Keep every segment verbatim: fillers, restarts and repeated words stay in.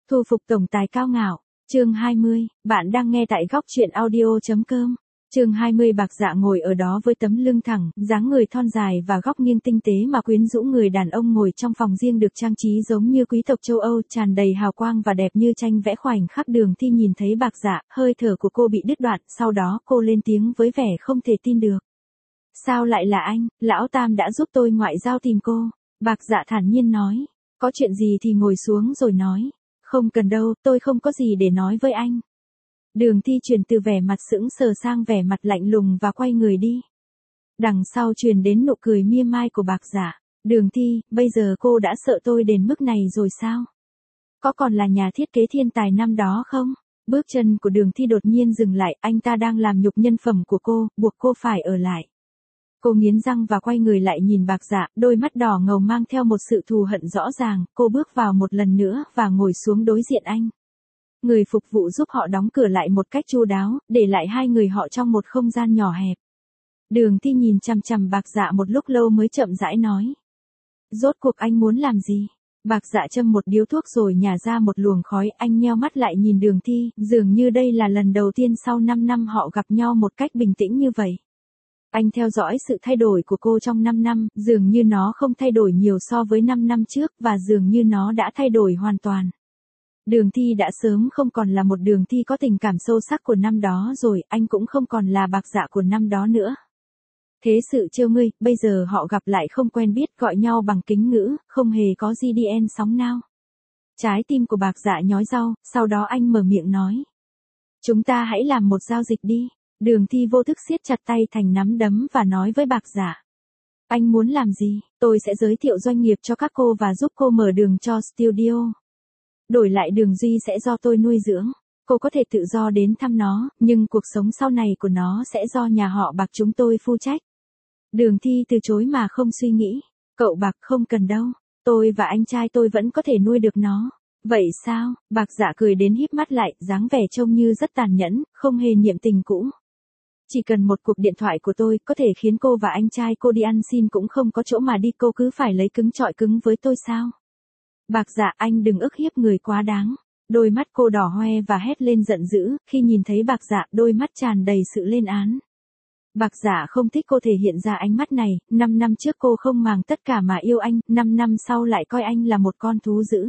Thu phục tổng tài cao ngạo, chương hai mươi, bạn đang nghe tại góc truyện audio.com. Chương hai mươi Bạc Dạ ngồi ở đó với tấm lưng thẳng, dáng người thon dài và góc nghiêng tinh tế mà quyến rũ. Người đàn ông ngồi trong phòng riêng được trang trí giống như quý tộc châu Âu, tràn đầy hào quang và đẹp như tranh vẽ. Khoảnh khắc Đường Thi nhìn thấy Bạc Dạ, hơi thở của cô bị đứt đoạn, sau đó cô lên tiếng với vẻ không thể tin được. Sao lại là anh, lão Tam đã giúp tôi ngoại giao tìm cô. Bạc Dạ thản nhiên nói, có chuyện gì thì ngồi xuống rồi nói. Không cần đâu, tôi không có gì để nói với anh. Đường Thi chuyển từ vẻ mặt sững sờ sang vẻ mặt lạnh lùng và quay người đi. Đằng sau truyền đến nụ cười mỉa mai của Bạc Dạ. Đường Thi, bây giờ cô đã sợ tôi đến mức này rồi sao? Có còn là nhà thiết kế thiên tài năm đó không? Bước chân của Đường Thi đột nhiên dừng lại, anh ta đang làm nhục nhân phẩm của cô, buộc cô phải ở lại. Cô nghiến răng và quay người lại nhìn Bạc Dạ, đôi mắt đỏ ngầu mang theo một sự thù hận rõ ràng. Cô bước vào một lần nữa và ngồi xuống đối diện anh. Người phục vụ giúp họ đóng cửa lại một cách chu đáo, để lại hai người họ trong một không gian nhỏ hẹp. Đường Thi nhìn chằm chằm Bạc Dạ một lúc lâu mới chậm rãi nói. Rốt cuộc anh muốn làm gì? Bạc Dạ châm một điếu thuốc rồi nhả ra một luồng khói. Anh nheo mắt lại nhìn Đường Thi, dường như đây là lần đầu tiên sau năm năm họ gặp nhau một cách bình tĩnh như vậy. Anh theo dõi sự thay đổi của cô trong năm năm, dường như nó không thay đổi nhiều so với năm năm trước, và dường như nó đã thay đổi hoàn toàn. Đường Thi đã sớm không còn là một Đường Thi có tình cảm sâu sắc của năm đó rồi, anh cũng không còn là Bạc Dạ của năm đó nữa. Thế sự trêu ngươi, bây giờ họ gặp lại không quen biết, gọi nhau bằng kính ngữ, không hề có giê đê en sóng nào. Trái tim của Bạc Dạ nhói đau, sau đó anh mở miệng nói. Chúng ta hãy làm một giao dịch đi. Đường Thi vô thức siết chặt tay thành nắm đấm và nói với Bạc Dạ. Anh muốn làm gì? Tôi sẽ giới thiệu doanh nghiệp cho các cô và giúp cô mở đường cho studio. Đổi lại Đường Duy sẽ do tôi nuôi dưỡng. Cô có thể tự do đến thăm nó, nhưng cuộc sống sau này của nó sẽ do nhà họ Bạc chúng tôi phụ trách. Đường Thi từ chối mà không suy nghĩ. Cậu Bạc không cần đâu. Tôi và anh trai tôi vẫn có thể nuôi được nó. Vậy sao? Bạc Dạ cười đến híp mắt lại, dáng vẻ trông như rất tàn nhẫn, không hề niệm tình cũ. Chỉ cần một cuộc điện thoại của tôi có thể khiến cô và anh trai cô đi ăn xin cũng không có chỗ mà đi, cô cứ phải lấy cứng chọi cứng với tôi sao? Bạc Dạ, anh đừng ức hiếp người quá đáng. Đôi mắt cô đỏ hoe và hét lên giận dữ, khi nhìn thấy Bạc Dạ, đôi mắt tràn đầy sự lên án. Bạc Dạ không thích cô thể hiện ra ánh mắt này, năm năm trước cô không màng tất cả mà yêu anh, năm năm sau lại coi anh là một con thú dữ.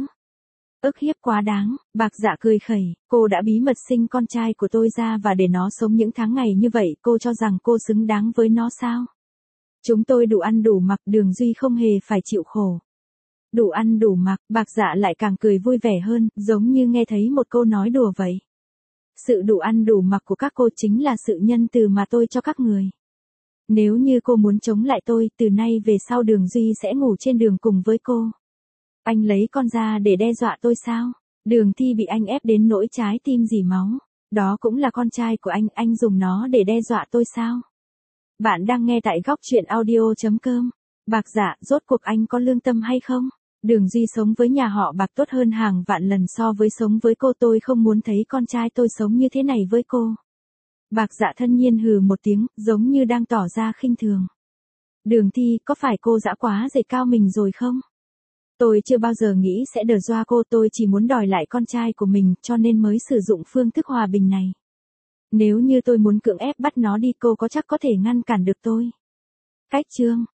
Ức hiếp quá đáng, Bạc Dạ cười khẩy, cô đã bí mật sinh con trai của tôi ra và để nó sống những tháng ngày như vậy, cô cho rằng cô xứng đáng với nó sao? Chúng tôi đủ ăn đủ mặc, Đường Duy không hề phải chịu khổ. Đủ ăn đủ mặc, Bạc Dạ lại càng cười vui vẻ hơn, giống như nghe thấy một câu nói đùa vậy. Sự đủ ăn đủ mặc của các cô chính là sự nhân từ mà tôi cho các người. Nếu như cô muốn chống lại tôi, từ nay về sau Đường Duy sẽ ngủ trên đường cùng với cô. Anh lấy con ra để đe dọa tôi sao? Đường Thi bị anh ép đến nỗi trái tim rỉ máu. Đó cũng là con trai của anh, anh dùng nó để đe dọa tôi sao? Bạn đang nghe tại góc truyện audio.com. Bạc Dạ, rốt cuộc anh có lương tâm hay không? Đường Duy sống với nhà họ Bạc tốt hơn hàng vạn lần so với sống với cô, tôi không muốn thấy con trai tôi sống như thế này với cô. Bạc Dạ thân nhiên hừ một tiếng, giống như đang tỏ ra khinh thường. Đường Thi, có phải cô dã quá dày cao mình rồi không? Tôi chưa bao giờ nghĩ sẽ đờ doa cô, tôi chỉ muốn đòi lại con trai của mình, cho nên mới sử dụng phương thức hòa bình này. Nếu như tôi muốn cưỡng ép bắt nó đi, cô có chắc có thể ngăn cản được tôi? Cách chương,